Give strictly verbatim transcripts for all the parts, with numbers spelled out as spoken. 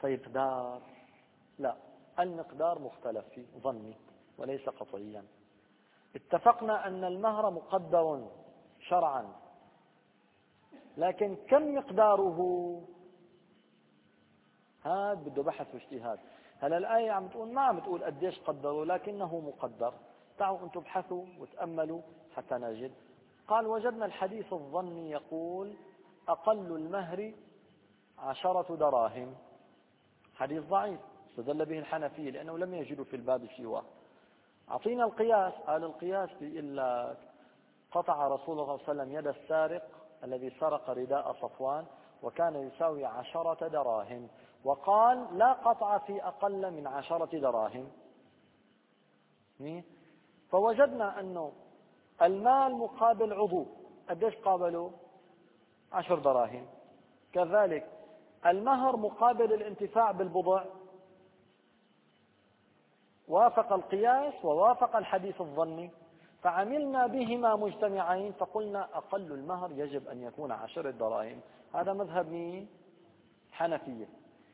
طيب مقدار، لا، المقدار مختلف فيه، ظني وليس قطعيا. اتفقنا أن المهر مقدر شرعا، لكن كم مقداره هذا بده بحث واجتهاد. هلا الآية عم تقول ما عم تقول قديش قدروا، لكنه مقدر. تعالوا أنتم ابحثوا وتأملوا حتى نجد. قال وجدنا الحديث الظني يقول أقل المهر عشرة دراهم، حديث ضعيف استدل به الحنفية لأنه لم يجدوا في الباب سواه. أعطينا القياس، قال القياس بيقول لك قطع رسول الله صلى الله عليه وسلم يد السارق الذي سرق رداء صفوان وكان يساوي عشرة دراهم، وقال لا قطع في أقل من عشرة دراهم. فوجدنا أنه المال مقابل عضو، قديش قابلوا؟ عشر دراهم. كذلك المهر مقابل الانتفاع بالبضع، وافق القياس ووافق الحديث الظني، فعملنا بهما مجتمعين فقلنا أقل المهر يجب أن يكون عشر دراهم. هذا مذهب مين؟ حنفية.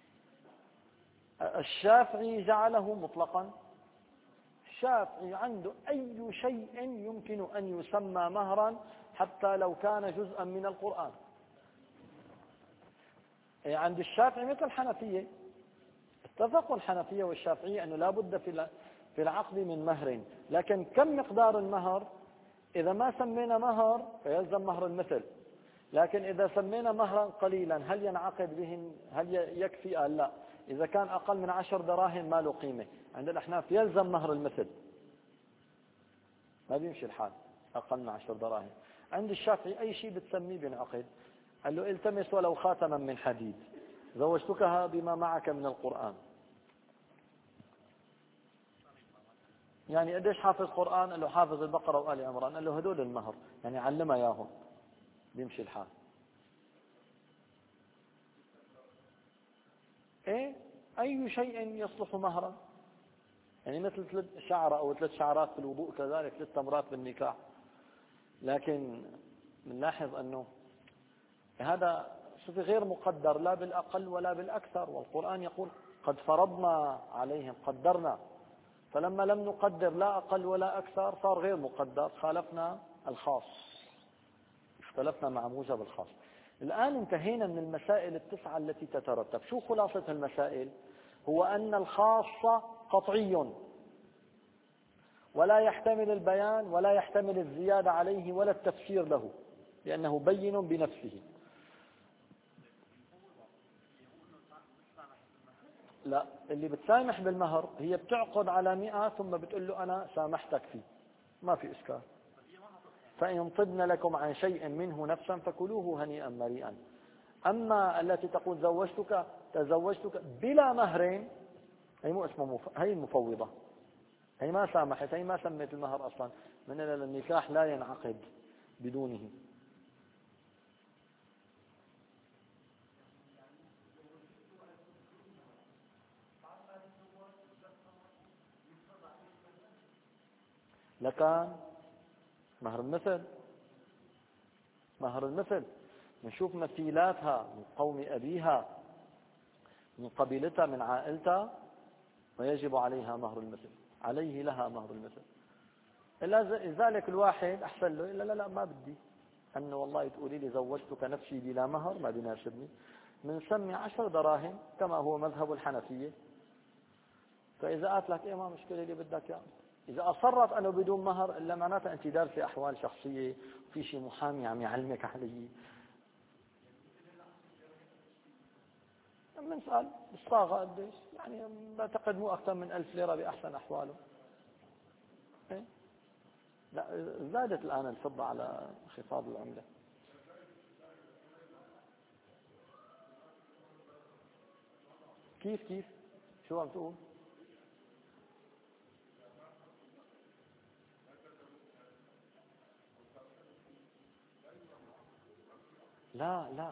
الشافعي جعله مطلقا. الشافعي عنده أي شيء يمكن أن يسمى مهرا حتى لو كان جزءا من القرآن. عند الشافعي مثل الحنفية، اتفقوا الحنفية والشافعية أنه لا بد في العقد من مهر، لكن كم مقدار المهر؟ إذا ما سمينا مهر فيلزم مهر المثل، لكن إذا سمينا مهرا قليلا هل ينعقد به؟ هل يكفي؟ قال لا، إذا كان أقل من عشر دراهم ما له قيمة. عند الأحناف يلزم مهر المثل، ما بيمشي الحال أقل من عشر دراهم. عند الشافعي أي شيء بتسميه بينعقد. قال له التمس ولو خاتما من حديد، زوجتكها بما معك من القرآن. يعني قديش حافظ قرآن؟ قال له حافظ البقرة وآل عمران. قال له هدول المهر، يعني علمها اياهم بيمشي الحال. ايه اي شيء يصلح مهرا، يعني مثل ثلاث شعرة او ثلاث شعرات في الوضوء، كذلك ثلاث تمرات بالنكاح. لكن بنلاحظ انه هذا شيء غير مقدر لا بالاقل ولا بالاكثر، والقرآن يقول قد فرضنا عليهم، قدرنا. فلما لم نقدر لا أقل ولا أكثر صار غير مقدر، خالفنا الخاص، اختلفنا مع موجب الخاص. الآن انتهينا من المسائل التسعة التي تترتب. شو خلاصة المسائل؟ هو أن الخاص قطعي ولا يحتمل البيان ولا يحتمل الزيادة عليه ولا التفسير له، لأنه بين بنفسه. لا، اللي بتسامح بالمهر هي بتعقد على مئة ثم بتقول له أنا سامحتك فيه، ما في إشكال. فإن طبن لكم عن شيء منه نفسا فكلوه هنيئا مريئا. أما التي تقول زوجتك تزوجتك بلا مهر، هي مو اسمه مف... هي المفوضة، هي ما سامحت، هي ما سمت المهر أصلا، من النكاح لا ينعقد بدونه. لكان مهر المثل، مهر المثل نشوف مثيلاتها من قوم أبيها، من قبيلتها، من عائلتها، ويجب عليها مهر المثل، عليه لها مهر المثل. لذلك الواحد أحسن له لا لا لا ما بدي أنه والله تقولي لي زوجتك نفسي بلا مهر، ما بيناسبني، بنسمي عشر دراهم كما هو مذهب الحنفية. فإذا قالت لك إيه ما مشكلة اللي بدك يعني. إذا أصرت أنه بدون مهر إلا معناتها أنت دارسة أحوال شخصية وفي شيء محامي عم يعلمك عليه. بنسأل الصاغة قديش، يعني بعتقد مو أكثر من ألف ليرة بأحسن أحواله. إيه؟ لا زادت الآن الفضة على انخفاض العملة. كيف كيف شو عم تقول؟ لا لا،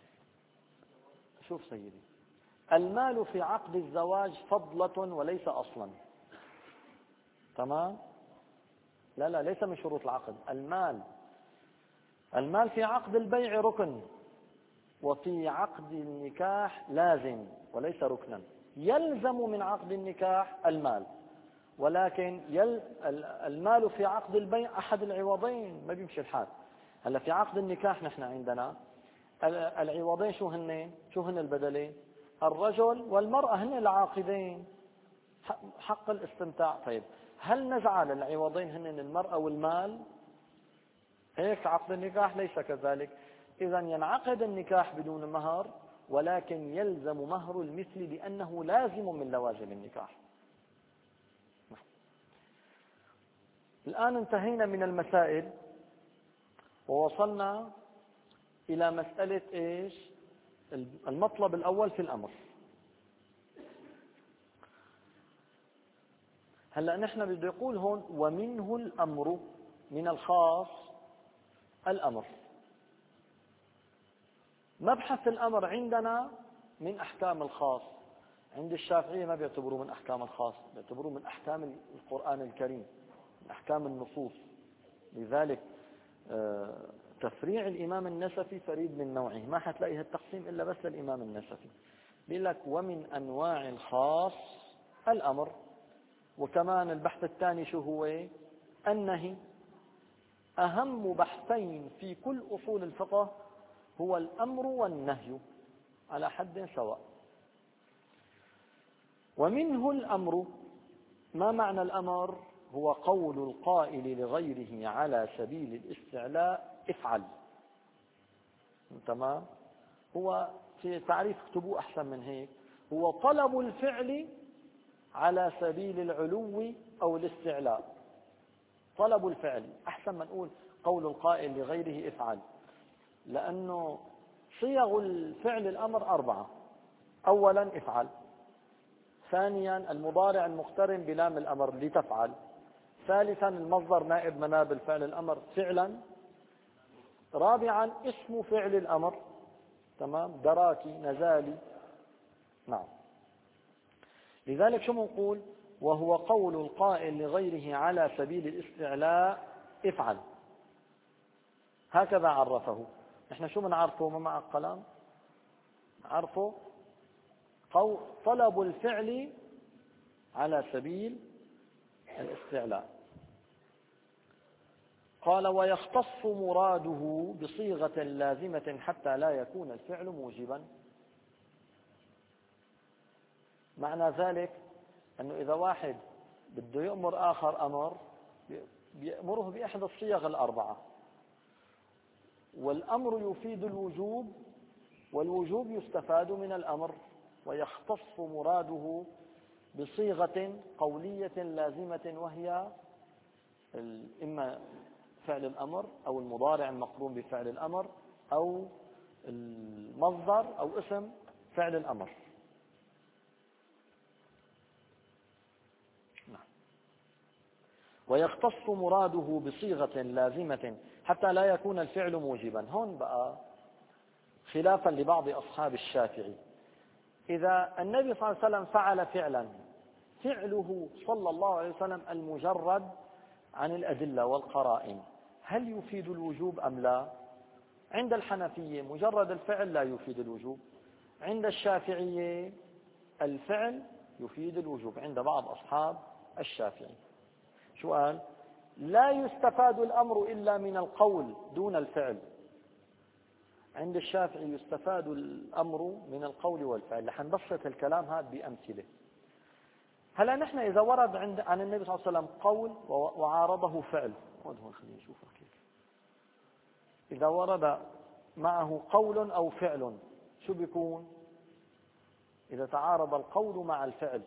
شوف سيدي، المال في عقد الزواج فضلة وليس أصلا. تمام؟ لا لا، ليس من شروط العقد. المال المال في عقد البيع ركن، وفي عقد النكاح لازم وليس ركنا. يلزم من عقد النكاح المال، ولكن يل المال في عقد البيع أحد العوضين، ما بيمشي الحال. هلا في عقد النكاح نحن عندنا العوضين شو هن؟ شو هن البدلين؟ الرجل والمرأة هن العاقدين، حق الاستمتاع. طيب هل نجعل العوضين هن المرأة والمال؟ هيك عقد النكاح ليس كذلك. إذا ينعقد النكاح بدون مهر، ولكن يلزم مهر المثل لأنه لازم من لوازم النكاح. الآن انتهينا من المسائل ووصلنا إلى مسألة إيش؟ المطلب الأول في الأمر. هلأ نحن بده يقول هون ومنه الأمر، من الخاص الأمر. مبحث الأمر عندنا من أحكام الخاص، عند الشافعية ما بيعتبروه من أحكام الخاص، بيعتبروه من أحكام القرآن الكريم، من أحكام النصوص. لذلك تفريع الإمام النسفي فريد من نوعه، ما حتلاقي التقسيم إلا بس الإمام النسفي. بيقول لك ومن أنواع الخاص الأمر. وكمان البحث الثاني شو هو؟ النهي. أهم بحثين في كل أصول الفقه هو الأمر والنهي على حد سواء. ومنه الأمر، ما معنى الأمر؟ هو قول القائل لغيره على سبيل الاستعلاء افعل. تمام؟ هو في تعريف اكتبوه أحسن من هيك، هو طلب الفعل على سبيل العلو أو الاستعلاء. طلب الفعل أحسن ما نقول قول القائل لغيره افعل، لأنه صيغ الفعل الأمر أربعة. أولا افعل، ثانيا المضارع المقترن بلام الأمر لتفعل، ثالثا المصدر نائب مناب الفعل الأمر فعلا، رابعا اسم فعل الأمر، تمام، دراكي، نزالي. نعم. لذلك شو منقول؟ وهو قول القائل لغيره على سبيل الاستعلاء افعل. هكذا عرفه. نحن شو بنعرفه ما مع القلم؟ عرفه قول طلب الفعل على سبيل الاستعلاء. قال ويختص مراده بصيغة لازمة حتى لا يكون الفعل موجبا. معنى ذلك أنه إذا واحد بده يأمر آخر أمر بيأمره بإحدى الصيغ الأربعة، والأمر يفيد الوجوب والوجوب يستفاد من الأمر. ويختص مراده بصيغة قولية لازمة، وهي إما فعل الأمر أو المضارع المقرون بفعل الأمر أو المصدر أو اسم فعل الأمر. ويختص مراده بصيغة لازمة حتى لا يكون الفعل موجبا. هون بقى خلافا لبعض أصحاب الشافعي، إذا النبي صلى الله عليه وسلم فعل فعلا، فعله صلى الله عليه وسلم المجرد عن الأدلة والقرائن هل يفيد الوجوب أم لا؟ عند الحنفية مجرد الفعل لا يفيد الوجوب، عند الشافعية الفعل يفيد الوجوب، عند بعض أصحاب الشافعي. شو قال؟ لا يستفاد الأمر إلا من القول دون الفعل. عند الشافعي يستفاد الأمر من القول والفعل. رح نبسط الكلام هذا بأمثلة. هلا نحن إذا ورد عند عن النبي صلى الله عليه وسلم قول وعارضه فعل، هون خلينا نشوفها كيف. إذا ورد معه قول أو فعل شو بيكون؟ إذا تعارض القول مع الفعل،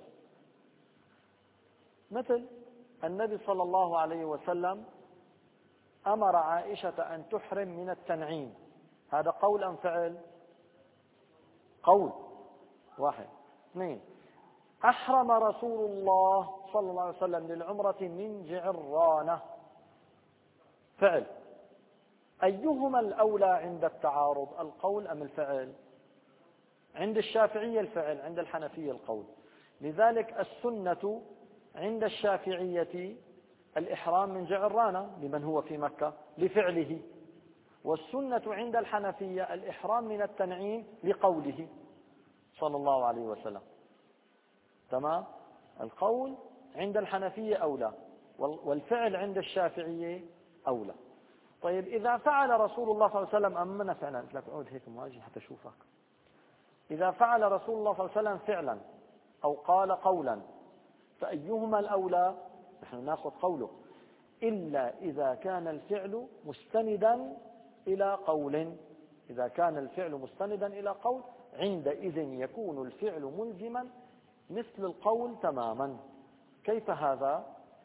مثل النبي صلى الله عليه وسلم أمر عائشة أن تحرم من التنعيم، هذا قول أم فعل؟ قول. واحد. اثنين، أحرم رسول الله صلى الله عليه وسلم للعمرة من جعرانة، فعل. أيهما الأولى عند التعارض، القول أم الفعل؟ عند الشافعية الفعل، عند الحنفية القول. لذلك السنة عند الشافعية الإحرام من جعرانة لمن هو في مكة لفعله، والسنة عند الحنفية الإحرام من التنعيم لقوله صلى الله عليه وسلم. تمام؟ القول عند الحنفية أولى، والفعل عند الشافعية أولى. طيب إذا فعل رسول الله صلى الله عليه وسلم أمنا فعلا، قلت لك اقعد هيك مواجه حتى أشوفك. إذا فعل رسول الله صلى الله عليه وسلم فعلا أو قال قولا فأيهما الأولى؟ نحن نأخذ قوله، إلا إذا كان الفعل مستندا إلى قول. إذا كان الفعل مستندا إلى قول عندئذ يكون الفعل ملزما مثل القول تماما. كيف هذا؟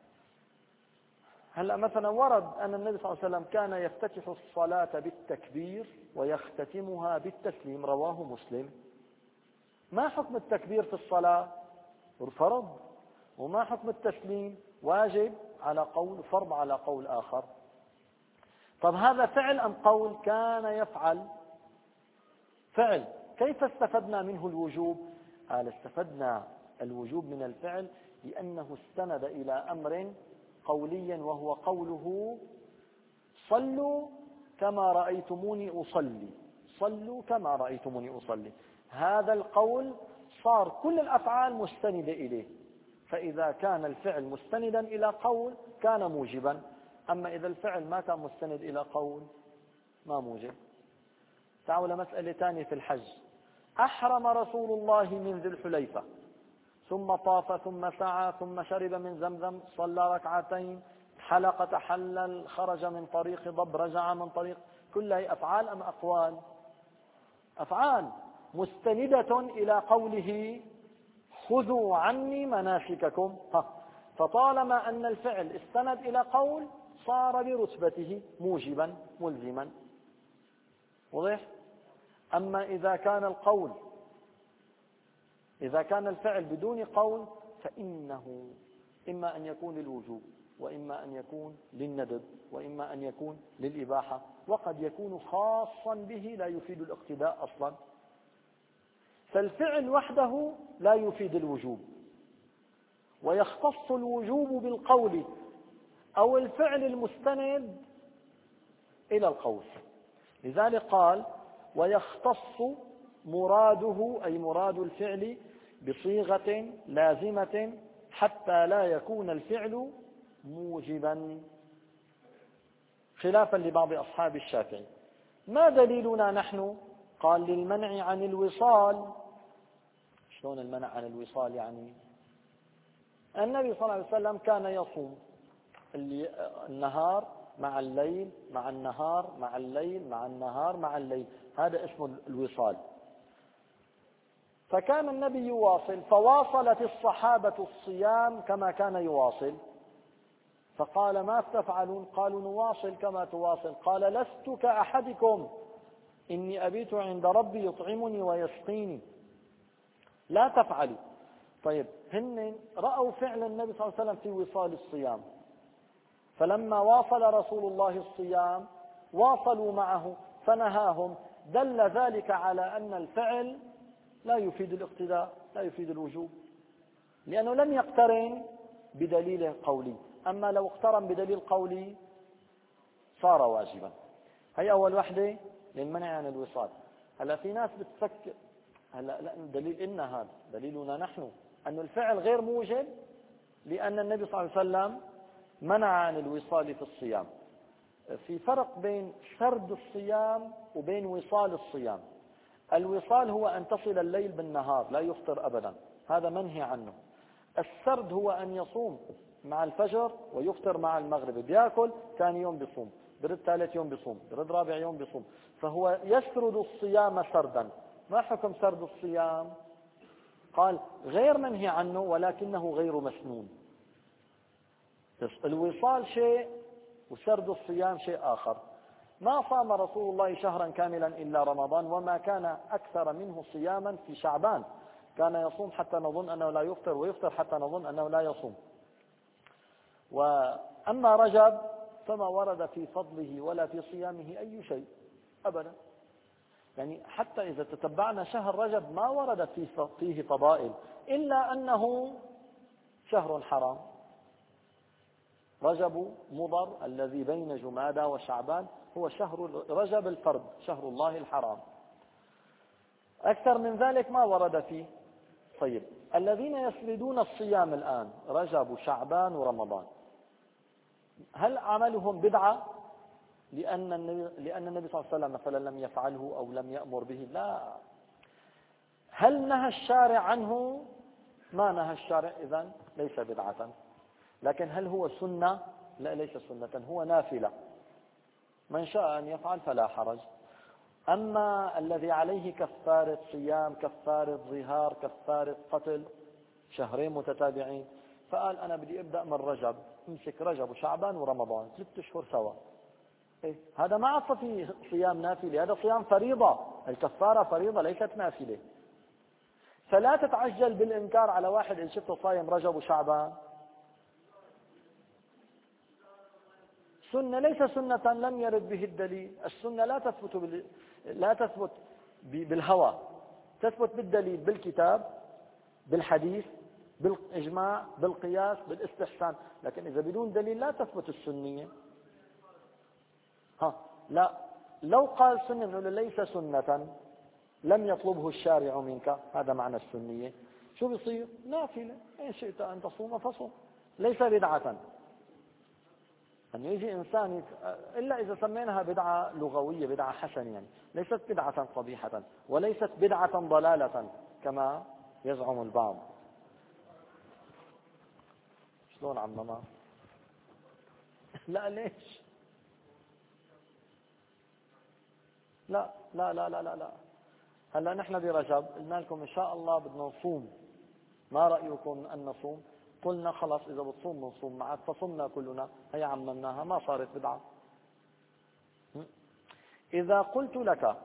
هلأ مثلا ورد أن النبي صلى الله عليه وسلم كان يفتتح الصلاة بالتكبير ويختتمها بالتسليم، رواه مسلم. ما حكم التكبير في الصلاة؟ فرض. وما حكم التسليم؟ واجب على قول، فرض على قول آخر. طب هذا فعل أم قول؟ كان يفعل فعل. كيف استفدنا منه الوجوب؟ قال استفدنا الوجوب من الفعل لأنه استند إلى أمر قوليا وهو قوله صلوا كما رأيتموني أصلي. صلوا كما رأيتموني أصلي. هذا القول صار كل الأفعال مستندة إليه، فإذا كان الفعل مستندا إلى قول كان موجبا. أما إذا الفعل ما كان مستند إلى قول ما موجب. تعالوا لمسألة ثانية في الحج. أحرم رسول الله من ذي الحليفة ثم طاف ثم سعى ثم شرب من زمزم، صلى ركعتين، حلق، تحلل، خرج من طريق ضب، رجع من طريق. كلها أفعال أم أقوال؟ أفعال مستندة إلى قوله خذوا عني مناسككم. فطالما أن الفعل استند إلى قول صار برتبته موجبا ملزما. واضح؟ أما إذا كان القول إذا كان الفعل بدون قول فإنه إما أن يكون للوجوب، وإما أن يكون للندب، وإما أن يكون للإباحة، وقد يكون خاصا به لا يفيد الاقتداء أصلا. فالفعل وحده لا يفيد الوجوب، ويختص الوجوب بالقول أو الفعل المستند إلى القول. لذلك قال ويختص مراده، أي مراد الفعل، بصيغة لازمة حتى لا يكون الفعل موجبا، خلافا لبعض أصحاب الشافعي. ما دليلنا نحن؟ قال للمنع عن الوصال. شلون المنع عن الوصال؟ يعني النبي صلى الله عليه وسلم كان يصوم النهار مع الليل مع النهار مع الليل مع النهار مع الليل، هذا اسمه الوصال. فكان النبي يواصل، فواصلت الصحابة الصيام كما كان يواصل، فقال ما تفعلون؟ قالوا نواصل كما تواصل. قال لست كأحدكم إني أبيت عند ربي يطعمني ويسقيني، لا تفعلوا. طيب هن رأوا فعل النبي صلى الله عليه وسلم في وصال الصيام، فلما واصل رسول الله الصيام واصلوا معه فنهاهم. دل ذلك على أن الفعل لا يفيد الاقتداء، لا يفيد الوجوب، لأنه لم يقترن بدليل قولي. أما لو اقترن بدليل قولي صار واجبا. هي أول وحدة للمنع عن الوصال. هلا في ناس بتفكر هلا لا، دليل إن هذا دليلنا نحن أن الفعل غير موجب لأن النبي صلى الله عليه وسلم منع عن الوصال في الصيام. في فرق بين سرد الصيام وبين وصال الصيام. الوصال هو أن تصل الليل بالنهار لا يفطر أبدا، هذا منهي عنه. السرد هو أن يصوم مع الفجر ويفطر مع المغرب، بياكل ثاني يوم بيصوم، برد ثالث يوم بيصوم، برد رابع يوم بيصوم، فهو يسرد الصيام سردا. ما حكم سرد الصيام؟ قال غير منهي عنه ولكنه غير مسنون. الوصال شيء وسرد الصيام شيء آخر. ما صام رسول الله شهرا كاملا إلا رمضان، وما كان أكثر منه صياما في شعبان، كان يصوم حتى نظن أنه لا يفطر ويفطر حتى نظن أنه لا يصوم. وأما رجب فما ورد في فضله ولا في صيامه أي شيء أبدا. يعني حتى إذا تتبعنا شهر رجب ما ورد فيه فضائل إلا أنه شهر حرام. رجب مضر الذي بين جمادى وشعبان هو شهر رجب الفرد، شهر الله الحرام. أكثر من ذلك ما ورد فيه. طيب، الذين يسردون الصيام الآن رجب وشعبان ورمضان، هل عملهم بدعة لأن النبي, لأن النبي صلى الله عليه وسلم مثلا لم يفعله أو لم يأمر به؟ لا. هل نهى الشارع عنه؟ ما نهى الشارع، إذن ليس بدعة. لكن هل هو سنة؟ لا، ليس سنة، هو نافلة، من شاء أن يفعل فلا حرج. أما الذي عليه كفارة صيام، كفارة ظهار، كفارة قتل، شهرين متتابعين، فقال أنا بدي أبدأ من رجب، امسك رجب وشعبان ورمضان ست أشهر سوا، إيه؟ هذا ما عصى في صيام نافلة، هذا صيام فريضة، الكفارة فريضة ليست نافلة. فلا تتعجل بالإنكار على واحد إن شفته صايم رجب وشعبان. سنة ليس سنة لم يرد به الدليل. السنة لا تثبت بال... لا تثبت بالهوى، تثبت بالدليل، بالكتاب، بالحديث، بالإجماع، بالقياس، بالاستحسان. لكن إذا بدون دليل لا تثبت السنية. ها لا، لو قال سنة نقول ليس سنة لم يطلبه الشارع منك، هذا معنى السنية. شو بيصير؟ نافلة، إن شئت أن تصوم فصوم، ليس بدعة. أن يجي إنسان إلا إذا سميناها بدعة لغوية، بدعة حسنة، يعني ليست بدعة قبيحة وليست بدعة ضلالة كما يزعم البعض. شلون عمما؟ لا ليش؟ لا لا لا لا لا لا هلا نحن برجب قلنا لكم إن شاء الله بدنا نصوم، ما رأيكم أن نصوم؟ قلنا خلاص إذا بتصوم نصوم معك، فصمنا كلنا، هي عممناها، ما صارت بدعة. إذا قلت لك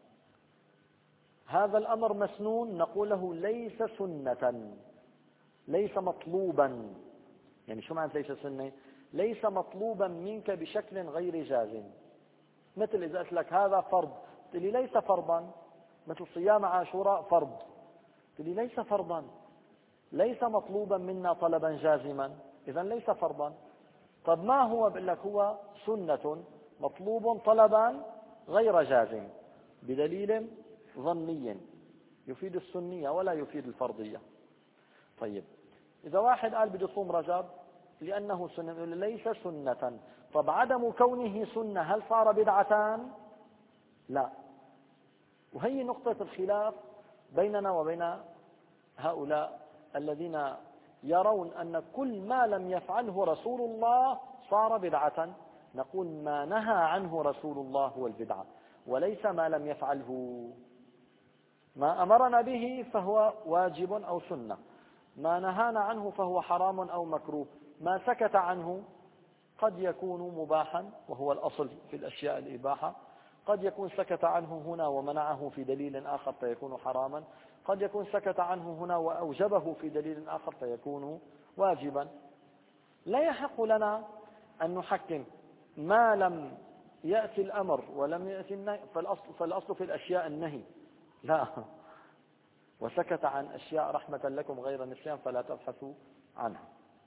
هذا الأمر مسنون، نقول له ليس سنة، ليس مطلوبا. يعني شو معنى ليس سنة؟ ليس مطلوبا منك بشكل غير جازم. مثل إذا قلت لك هذا فرض، قلت لي ليس فرضا. مثل صيام عاشوراء فرض، قلت لي ليس فرضا، ليس مطلوبا منا طلبا جازما، إذا ليس فرضا. طب ما هو؟ بقول لك هو سنة مطلوب طلبا غير جازم بدليل ظني يفيد السنية ولا يفيد الفرضية. طيب، إذا واحد قال بده يصوم رجب لأنه سنة، ليس سنة. طب عدم كونه سنة هل صار بدعتان؟ لا. وهي نقطة الخلاف بيننا وبين هؤلاء الذين يرون أن كل ما لم يفعله رسول الله صار بدعة. نقول ما نهى عنه رسول الله هو البدعة، وليس ما لم يفعله. ما أمرنا به فهو واجب أو سنة، ما نهانا عنه فهو حرام أو مكروه، ما سكت عنه قد يكون مباحا وهو الأصل في الأشياء الإباحة، قد يكون سكت عنه هنا ومنعه في دليل آخر فيكون حراما، قد يكون سكت عنه هنا وأوجبه في دليل آخر فيكون واجبا. لا يحق لنا أن نحكم ما لم يأتي الأمر ولم يأتي النهي، فالأصل, فالأصل في الأشياء النهي، لا. وسكت عن أشياء رحمة لكم غير نسيان فلا تبحثوا عنها.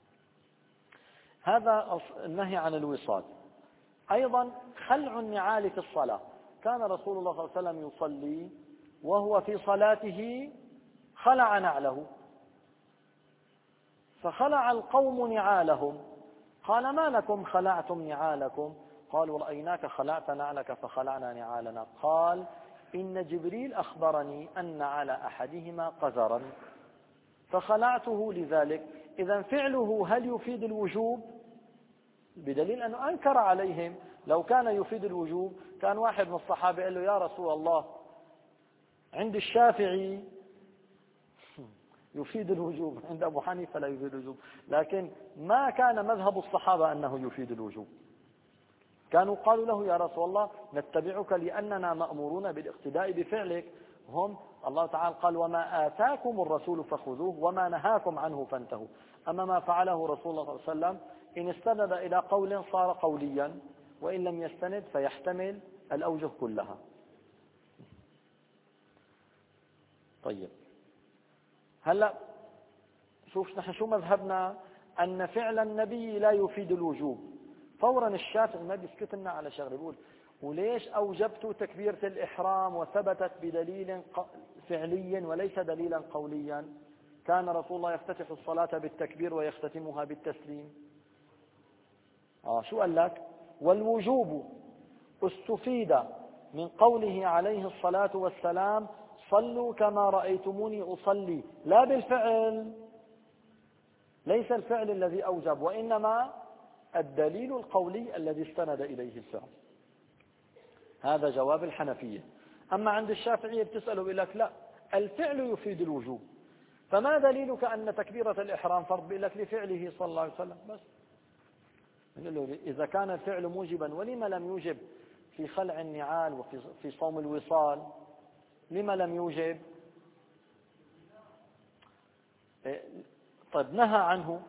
هذا النهي عن الوصال. أيضا خلع النعال في الصلاة. كان رسول الله صلى الله عليه وسلم يصلي وهو في صلاته خلع نعله، فخلع القوم نعالهم، قال ما لكم خلعتم نعالكم؟ قالوا رأيناك خلعت نعلك فخلعنا نعالنا. قال إن جبريل أخبرني أن على أحدهما قذرا فخلعته لذلك. إذا فعله هل يفيد الوجوب؟ بدليل أنه أنكر عليهم. لو كان يفيد الوجوب كان واحد من الصحابة قال له يا رسول الله عند الشافعي يفيد الوجوب، عند أبو حنيفة لا يفيد الوجوب. لكن ما كان مذهب الصحابة أنه يفيد الوجوب، كانوا قالوا له يا رسول الله نتبعك لأننا مأمورون بالاقتداء بفعلك. هم الله تعالى قال وما آتاكم الرسول فخذوه وما نهاكم عنه فانتهوا. أما ما فعله رسول الله صلى الله عليه وسلم إن استند إلى قول صار قوليا، وإن لم يستند فيحتمل الأوجه كلها. طيب هلأ شوف نحن شو مذهبنا، أن فعل النبي لا يفيد الوجوب. فورا الشافعي ما بيسكت لنا على شغله، بيقول وليش أوجبت تكبيرة الإحرام وثبتت بدليل فعلي وليس دليلا قوليا؟ كان رسول الله يفتتح الصلاة بالتكبير ويختتمها بالتسليم. آه شو قال لك؟ والوجوب استفيد من قوله عليه الصلاة والسلام صلوا كما رأيتموني أصلي، لا بالفعل، ليس الفعل الذي أوجب، وإنما الدليل القولي الذي استند إليه الفعل. هذا جواب الحنفية. أما عند الشافعية بتسأله بيقول لك لا، الفعل يفيد الوجوب، فما دليلك أن تكبيرة الإحرام فرض؟ بيقول لك لفعله صلى الله عليه وسلم بس. بنقول له إذا كان الفعل موجبا ولما لم يوجب في خلع النعال وفي في صوم الوصال؟ لما لم يوجب؟ طيب نهى عنه؟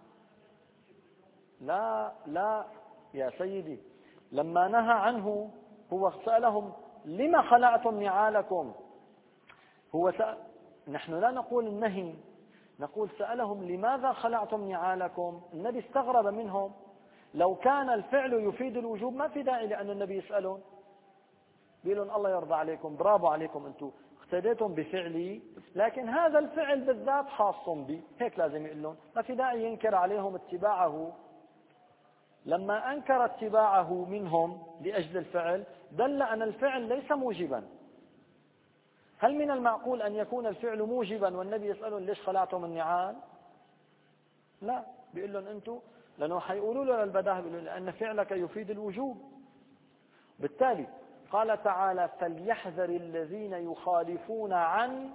لا لا يا سيدي، لما نهى عنه هو سألهم لما خلعتم نعالكم؟ هو سأل، نحن لا نقول النهي، نقول سألهم لماذا خلعتم نعالكم؟ النبي استغرب منهم. لو كان الفعل يفيد الوجوب ما في داعي لأن النبي يسألهم، بيقول لهم الله يرضى عليكم، برافو عليكم، أنتم اقتديتم بفعلي، لكن هذا الفعل بالذات خاص بي، هيك لازم يقول لهم، ما في داعي ينكر عليهم اتباعه. لما أنكر اتباعه منهم لأجل الفعل دل أن الفعل ليس موجبا. هل من المعقول أن يكون الفعل موجبا والنبي يسألهم ليش خلعتم النعال؟ لا، بيقول لهم أنتم، لأنه حيقولوا له البداهة لأن فعلك يفيد الوجوب. بالتالي قال تعالى فليحذر الذين يخالفون عن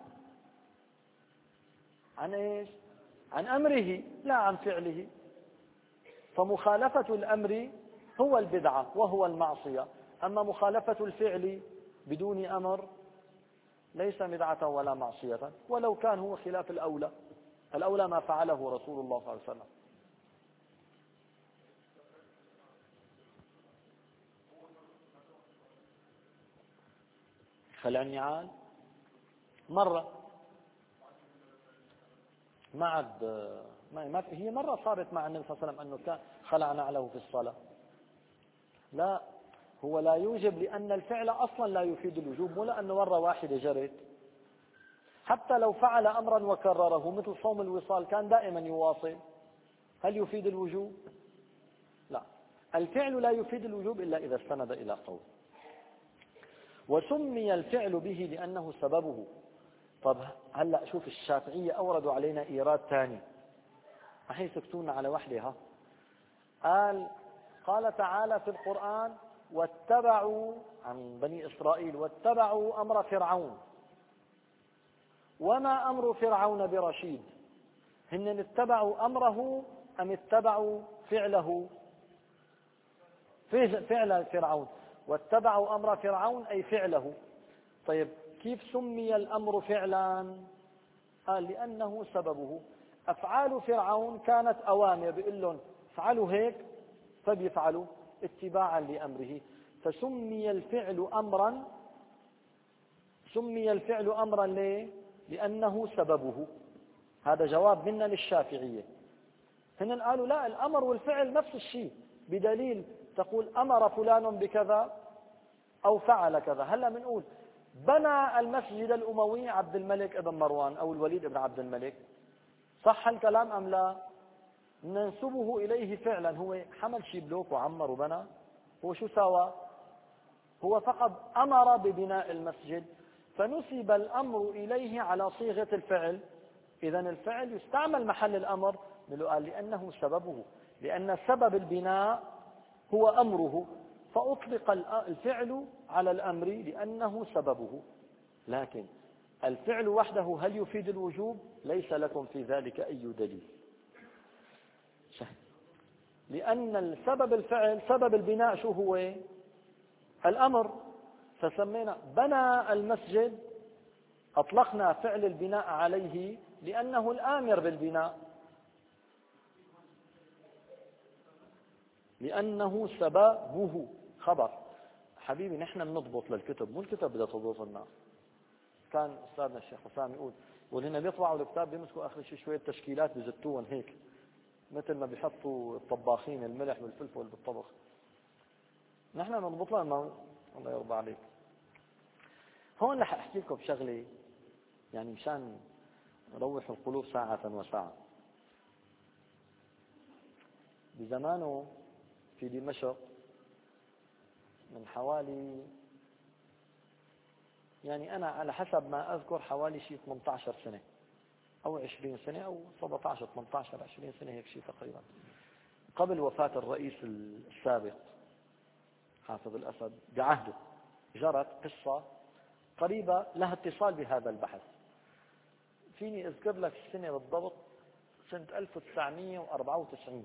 عن ايش؟ عن أمره لا عن فعله. فمخالفة الأمر هو البدعة وهو المعصية، أما مخالفة الفعل بدون أمر ليس بدعة ولا معصية، ولو كان هو خلاف الأولى، الأولى ما فعله رسول الله صلى الله عليه وسلم. خلع النعال مرة ما عاد ما هي مرة صارت مع النبي صلى الله عليه وسلم أنه كان خلع نعله في الصلاة. لا، هو لا يوجب لأن الفعل أصلا لا يفيد الوجوب، مو لأنه مرة واحدة جرت. حتى لو فعل أمرا وكرره مثل صوم الوصال كان دائما يواصل، هل يفيد الوجوب؟ لا، الفعل لا يفيد الوجوب إلا إذا استند إلى قول. وسمي الفعل به لأنه سببه. طب هلأ شوف الشافعية أوردوا علينا إيراد ثاني، أحي سكتونا على وحدها. قال قال تعالى في القرآن واتبعوا عن بني إسرائيل واتبعوا أمر فرعون وما أمر فرعون برشيد. هن اتبعوا أمره أم اتبعوا فعله؟ فعل فرعون. واتبعوا أمر فرعون أي فعله. طيب كيف سمي الأمر فعلا؟ قال لأنه سببه. أفعال فرعون كانت أوامر، بيقول لهم افعلوا هيك فبيفعلوا اتباعا لأمره، فسمي الفعل أمرا. سمي الفعل أمرا ليه؟ لأنه سببه. هذا جواب منا للشافعية. هن قالوا لا، الأمر والفعل نفس الشيء، بدليل تقول أمر فلان بكذا أو فعل كذا. هلا بنقول بنى المسجد الأموي عبد الملك ابن مروان أو الوليد ابن عبد الملك، صح الكلام أم لا؟ ننسبه إليه فعلا، هو حمل شي بلوك وعمر وبنى؟ هو شو سوى؟ هو فقط أمر ببناء المسجد، فنسب الأمر إليه على صيغة الفعل. إذن الفعل يستعمل محل الأمر، قال لأنه سببه، لأن سبب البناء هو أمره، فأطلق الفعل على الأمر لأنه سببه. لكن الفعل وحده هل يفيد الوجوب؟ ليس لكم في ذلك أي دليل، لأن السبب الفعل سبب البناء شو هو؟ الأمر. فسمينا بنى المسجد، أطلقنا فعل البناء عليه لأنه الآمر بالبناء، لأنه سببه خبر. حبيبي نحن بنضبط للكتب، مو الكتب بدها تضبط لنا. كان أستاذنا الشيخ حسام يقول ولهن بيطبعوا الكتاب بيمسكوا آخر شيء شوية تشكيلات بزتوهم هيك، مثل ما بيحطوا الطباخين الملح والفلفل بالطبخ. نحن بنضبط لنا الله يرضى عليك. هون رح أحكي لكم بشغلة يعني مشان نروح القلوب ساعة وساعة. بزمانه في دمشق من حوالي، يعني أنا على حسب ما أذكر حوالي شيء ثمانية عشر سنة أو عشرين سنة أو سبعة عشر ثمانية عشر عشرين سنة، هيك شيء تقريبا، قبل وفاة الرئيس السابق حافظ الأسد بعهده، جرت قصة قريبة لها اتصال بهذا البحث. فيني أذكر لك السنة بالضبط، سنة ألف وتسعمئة وأربعة وتسعين،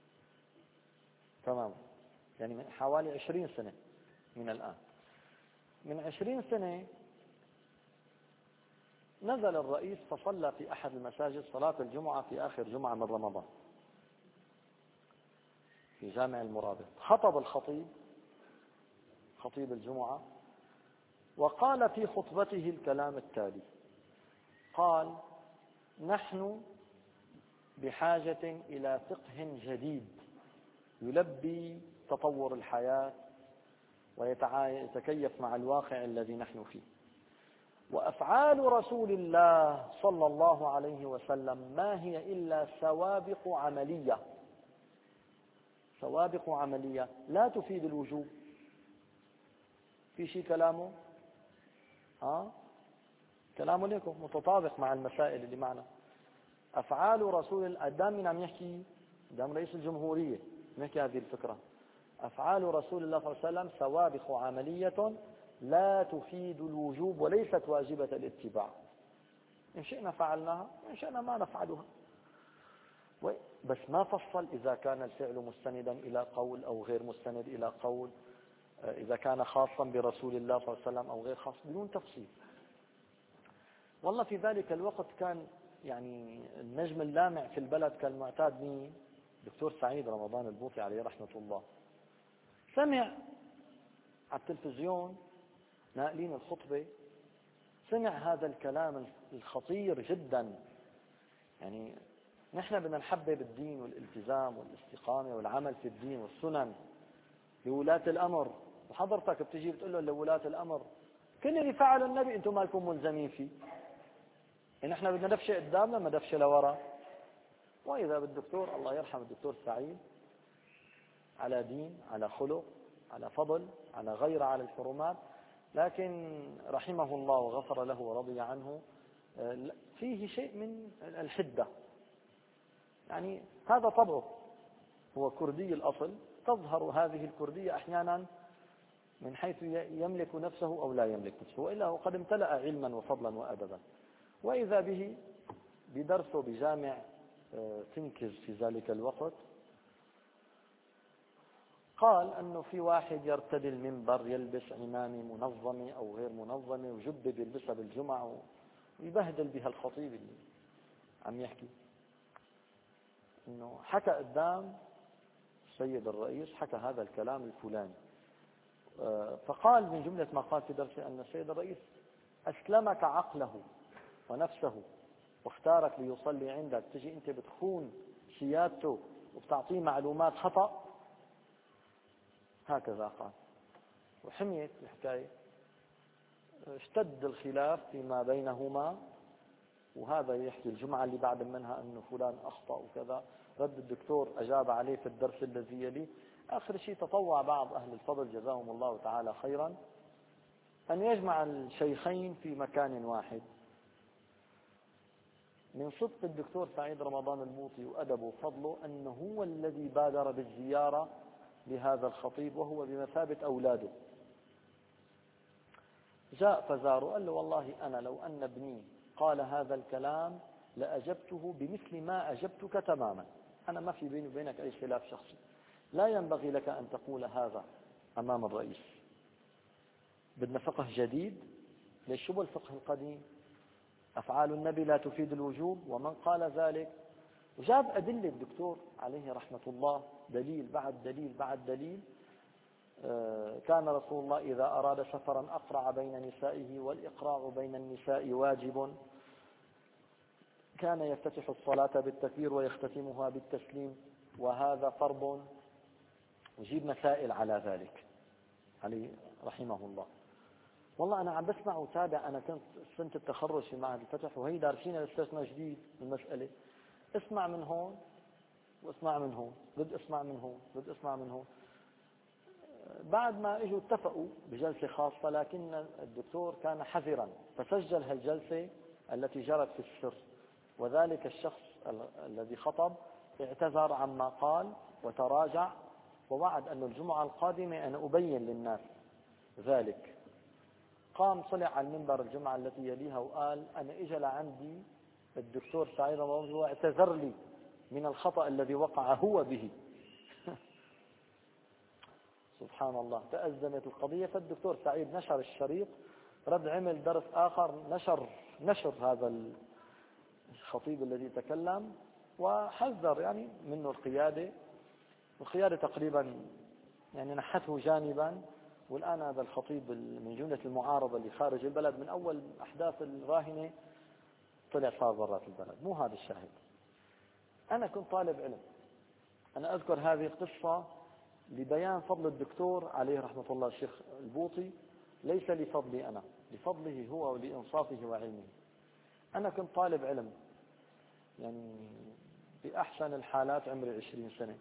تمام، يعني من حوالي عشرين سنة من الآن. من عشرين سنة نزل الرئيس فصلى في أحد المساجد صلاة الجمعة في آخر جمعة من رمضان في جامع المرابط. خطب الخطيب خطيب الجمعة وقال في خطبته الكلام التالي: قال: نحن بحاجة إلى فقه جديد يلبي تطور الحياة ويتكيف مع الواقع الذي نحن فيه، وأفعال رسول الله صلى الله عليه وسلم ما هي إلا سوابق عملية، سوابق عملية لا تفيد الوجوب. في شيء كلامه ها كلامه لكم متطابق مع المسائل اللي معنا. أفعال رسول الله، دام عم يحكي دام رئيس الجمهورية نحكي هذه الفكرة، أفعال رسول الله صلى الله عليه وسلم سوابق عملية لا تفيد الوجوب وليست واجبة الاتباع، إن شئنا فعلناها وإن شئنا ما نفعلها. بس ما فصل إذا كان الفعل مستندا إلى قول أو غير مستند إلى قول، إذا كان خاصا برسول الله صلى الله عليه وسلم أو غير خاص، بدون تفصيل. والله في ذلك الوقت كان يعني النجم اللامع في البلد كالمعتاد مين؟ دكتور سعيد رمضان البوطي عليه رحمة الله. سمع على التلفزيون ناقلين الخطبة، سمع هذا الكلام الخطير جدا. يعني نحن بدنا نحبب الدين والالتزام والاستقامة والعمل في الدين والسنن لولاة الأمر، وحضرتك بتجي بتقول له لولاة الأمر كل اللي فعله النبي انتم ما لكم ملزمين فيه، يعني نحن بدنا دفشة قدامنا ما دفشة لورا. وإذا بالدكتور الله يرحم الدكتور سعيد على دين، على خلق، على فضل، على غيرة على الحرمات، لكن رحمه الله وغفر له ورضي عنه فيه شيء من الحدة. يعني هذا طبعه، هو كردي الأصل، تظهر هذه الكردية أحيانا من حيث يملك نفسه أو لا يملك نفسه، وإلا هو قد امتلأ علما وفضلا وأدبا. وإذا به بدرسه بجامع تنكز في ذلك الوقت قال أنه في واحد يرتدي المنبر يلبس عمامة منظمة أو غير منظمة وجبة بيلبسها بالجمعة ويبهدل بها الخطيب اللي عم يحكي. أنه حكى قدام السيد الرئيس، حكى هذا الكلام الفلاني، فقال من جملة ما قال في درسه أن السيد الرئيس أسلمك عقله ونفسه واختارك ليصلي عندك، تجي أنت بتخون سيادته وبتعطيه معلومات خطأ. هكذا قال، وحميت الحكاية، اشتد الخلاف فيما بينهما، وهذا يحكي الجمعة اللي بعد منها أنه فلان أخطأ وكذا، رد الدكتور أجاب عليه في الدرس الذي يليه. آخر شيء تطوع بعض أهل الفضل جزاهم الله تعالى خيرا أن يجمع الشيخين في مكان واحد. من صدق الدكتور سعيد رمضان البوطي وأدبه وفضله أنه هو الذي بادر بالزيارة لهذا الخطيب وهو بمثابة أولاده. جاء فزاره قال له والله أنا لو أن ابني قال هذا الكلام لأجبته بمثل ما أجبتك تماما، أنا ما في بيني وبينك أي خلاف شخصي، لا ينبغي لك أن تقول هذا أمام الرئيس. بدنا فقه جديد. ليش؟ شو الفقه القديم؟ أفعال النبي لا تفيد الوجوب ومن قال ذلك. وجاب أدلة الدكتور عليه رحمة الله، دليل بعد دليل بعد دليل. كان رسول الله إذا أراد سفرا أقرع بين نسائه، والإقراع بين النساء واجب. كان يفتتح الصلاة بالتكبير ويختتمها بالتسليم، وهذا فرض. وجيب مسائل على ذلك عليه رحمه الله. والله أنا عم بسمع وتابع، أنا كنت سنة التخرج في معهد الفتح وهي دارسين لساتنا جديد المسألة، اسمع من هون واسمع من هون، بدي اسمع من هون بدي اسمع من هون. بعد ما اجوا اتفقوا بجلسة خاصة، لكن الدكتور كان حذرا فسجل هالجلسة التي جرت في السر، وذلك الشخص الذي خطب اعتذر عما قال وتراجع، ووعد أن الجمعة القادمة أنا أبين للناس ذلك. قام طلع على المنبر الجمعة التي يليها وقال أنا إجا لعندي الدكتور سعيد رمضان واعتذر لي من الخطأ الذي وقع هو به. سبحان الله، تأزمت القضية، فالدكتور سعيد نشر الشريط، رد عمل درس آخر نشر نشر هذا الخطيب الذي تكلم وحذر يعني منه القيادة، والقيادة تقريبا يعني نحته جانبا. والآن هذا الخطيب من جملة المعارضة اللي خارج البلد من أول أحداث الراهنة طلع صار برات البلد. مو هذا الشاهد. أنا كنت طالب علم، أنا أذكر هذه القصة لبيان فضل الدكتور عليه رحمة الله الشيخ البوطي، ليس لفضلي أنا، لفضله هو ولإنصافه وعلمه. أنا كنت طالب علم يعني بأحسن الحالات عمري عشرين سنة.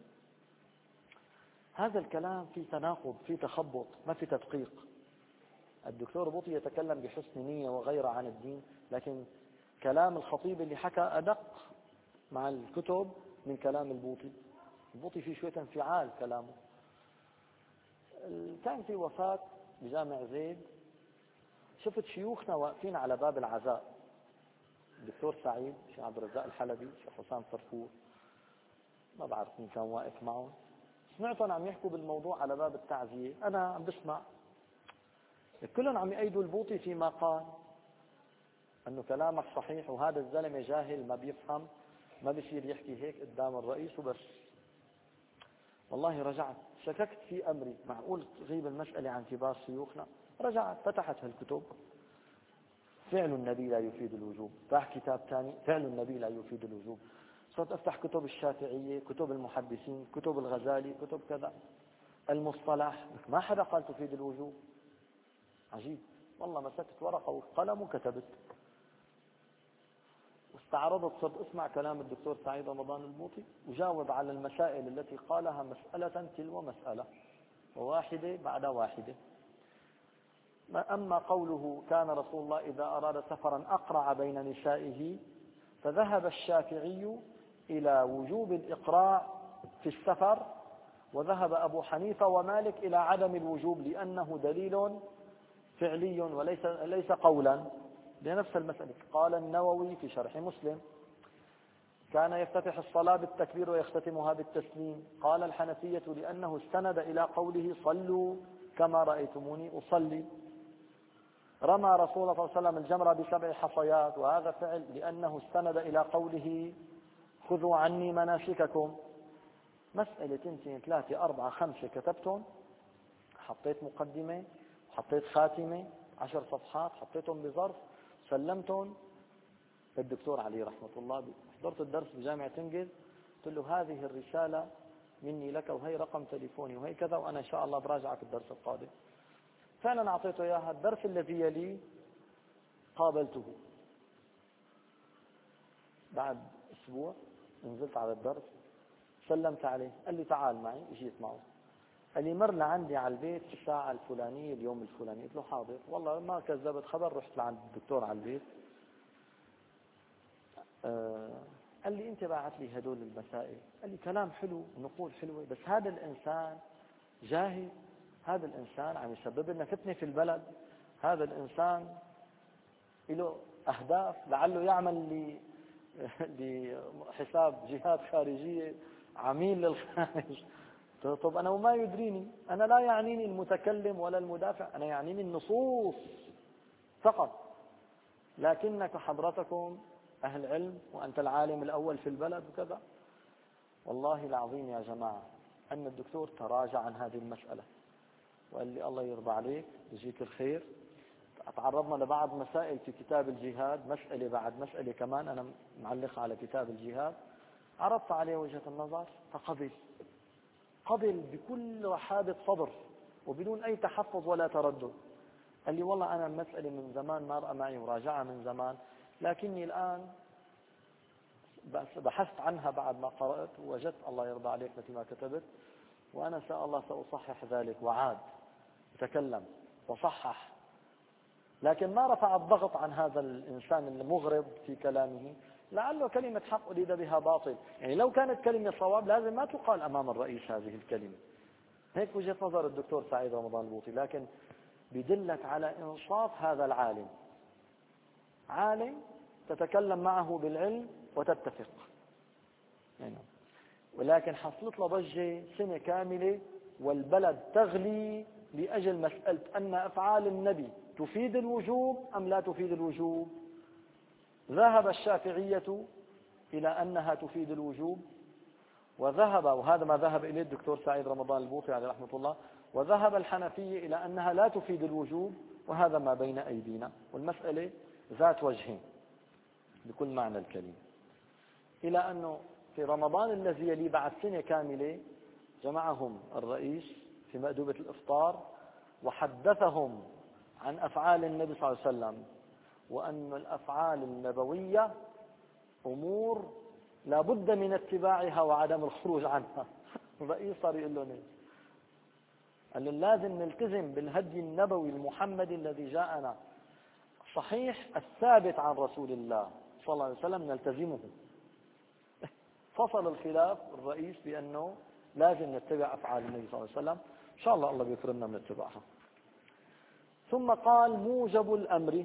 هذا الكلام في تناقض، في تخبط، ما في تدقيق. الدكتور بوطي يتكلم بحسن نية وغيره عن الدين، لكن كلام الخطيب اللي حكى أدق مع الكتب من كلام البوطي. البوطي فيه شوية انفعال كلامه. كان في وفاة بجامع زيد، شفت شيوخنا واقفين على باب العزاء، الدكتور سعيد، الشيخ عبد الرزاق الحلبي، الشيخ حسام صرفور، ما بعرف مين كان واقف معهم. سمعتهم عم يحكوا بالموضوع على باب التعزية، أنا عم بسمع كلهم عم يأيدوا البوطي فيما قال أنه كلامك صحيح، وهذا الزلمة جاهل ما بيفهم، ما بيصير يحكي هيك قدام الرئيس وبس. والله رجعت شككت في أمري، معقول تغيب المسألة عن كبار شيوخنا؟ رجعت فتحت هالكتب، فعل النبي لا يفيد الوجوب، راح كتاب ثاني فعل النبي لا يفيد الوجوب، صرت أفتح كتب الشافعية، كتب المحدثين، كتب الغزالي، كتب كذا، المصطلح، ما حدا قال تفيد الوجوب. عجيب والله، مسكت ورقة وقلم وكتبت واستعرضت، صرت اسمع كلام الدكتور سعيد رمضان البوطي وجاوب على المسائل التي قالها مسألة تلو مسألة وواحدة بعد واحدة. أما قوله كان رسول الله إذا أراد سفرا أقرع بين نسائه، فذهب الشافعي إلى وجوب الإقراع في السفر، وذهب أبو حنيفة ومالك إلى عدم الوجوب لأنه دليل فعلي وليس ليس قولا لنفس المسألة. قال النووي في شرح مسلم كان يفتتح الصلاة بالتكبير ويختتمها بالتسليم. قال الحنفية لأنه استند إلى قوله صلوا كما رأيتموني أصلي. رمى رسول الله صلى الله عليه وسلم الجمرة بسبع حصيات، وهذا فعل لأنه استند إلى قوله خذوا عني مناسككم. مسألة تنتين ثلاثة أربعة خمسة كتبتهم، حطيت مقدمة، حطيت خاتمة، عشر صفحات، حطيتهم بظرف، سلمتهم للدكتور علي رحمة الله. حضرت الدرس بجامعة تنجز، قلت له هذه الرسالة مني لك، وهي رقم تليفوني، وهي كذا، وأنا إن شاء الله براجعك الدرس القادم. فعلا أعطيته إياها. الدرس الذي يلي قابلته بعد أسبوع، نزلت على الدرس، سلمت عليه، قال لي تعال معي، اجيت معه، قال لي مر لعندي على البيت الساعة الفلانية اليوم الفلاني. قلت له حاضر. والله ما كذبت خبر، رحت لعند الدكتور على البيت. آه قال لي انت باعت لي هدول المسائل، قال لي كلام حلو ونقول حلوة، بس هذا الإنسان جاهل، هذا الإنسان عم يسبب لنا فتنة في البلد، هذا الإنسان له أهداف، لعله يعمل لحساب جهات خارجية، عميل للخارج. طب أنا وما يدريني، أنا لا يعنيني المتكلم ولا المدافع، أنا يعنيني النصوص فقط. لكنك حضرتكم أهل علم، وأنت العالم الأول في البلد وكذا. والله العظيم يا جماعة أن الدكتور تراجع عن هذه المسألة وقال لي الله يرضى عليك، يجيك الخير. تعرضنا لبعض مسائل في كتاب الجهاد، مسألة بعد مسألة كمان أنا معلق على كتاب الجهاد، عرضت عليه وجهة النظر فقبل، قبل بكل رحابة صدر، وبدون أي تحفظ ولا تردد. قال لي والله أنا المسألة من زمان مارقة معي وراجعها من زمان، لكني الآن بحثت عنها بعد ما قرأت ووجدت الله يرضى عليك مثل ما كتبت، وأنا إن شاء الله سأصحح ذلك. وعاد تكلم وصحح، لكن ما رفع الضغط عن هذا الإنسان المغرض في كلامه، لعله كلمة حق أريد بها باطل. يعني لو كانت كلمة صواب لازم ما تقال أمام الرئيس هذه الكلمة. هيك وجهة نظر الدكتور سعيد رمضان البوطي، لكن بدلك على إنصاف هذا العالم. عالم تتكلم معه بالعلم وتتفق يعني. ولكن حصلت له ضجة سنة كاملة والبلد تغلي لأجل مسألة أن أفعال النبي تفيد الوجوب أم لا تفيد الوجوب. ذهب الشافعية إلى أنها تفيد الوجوب، وذهب وهذا ما ذهب إليه الدكتور سعيد رمضان البوطي عليه رحمة الله، وذهب الحنفية إلى أنها لا تفيد الوجوب، وهذا ما بين أيدينا. والمسألة ذات وجهين بكل معنى الكلمة. إلى أنه في رمضان الذي يلي بعد سنة كاملة جمعهم الرئيس في مأدبة الإفطار وحدثهم عن أفعال النبي صلى الله عليه وسلم، وأن الأفعال النبوية أمور لا بد من اتباعها وعدم الخروج عنها. الرئيس صار يقول لهم قال لازم نلتزم بالهدي النبوي المحمدي الذي جاءنا صحيح الثابت عن رسول الله صلى الله عليه وسلم، نلتزمه. فصل الخلاف الرئيس بأنه لازم نتبع أفعال النبي صلى الله عليه وسلم، إن شاء الله الله بيكرمنا من اتباعها. ثم قال موجب الأمر.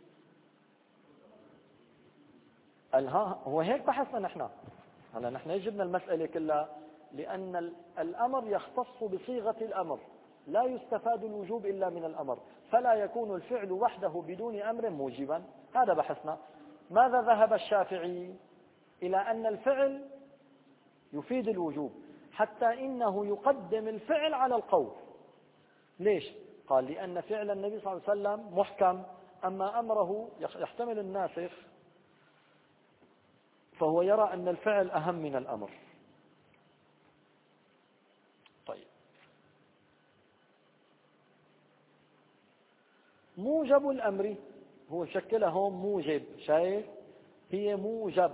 ها هو هيك بحثنا نحن. هلا نحن جبنا المسألة كلها لأن الأمر يختص بصيغة الأمر، لا يستفاد الوجوب إلا من الأمر، فلا يكون الفعل وحده بدون أمر موجبا. هذا بحثنا. ماذا ذهب الشافعي؟ إلى أن الفعل يفيد الوجوب، حتى إنه يقدم الفعل على القول. ليش؟ قال لأن فعل النبي صلى الله عليه وسلم محكم، أما أمره يحتمل الناسخ، فهو يرى أن الفعل أهم من الأمر. طيب، موجب الأمر هو شكلها هون موجب، شايف؟ هي موجب.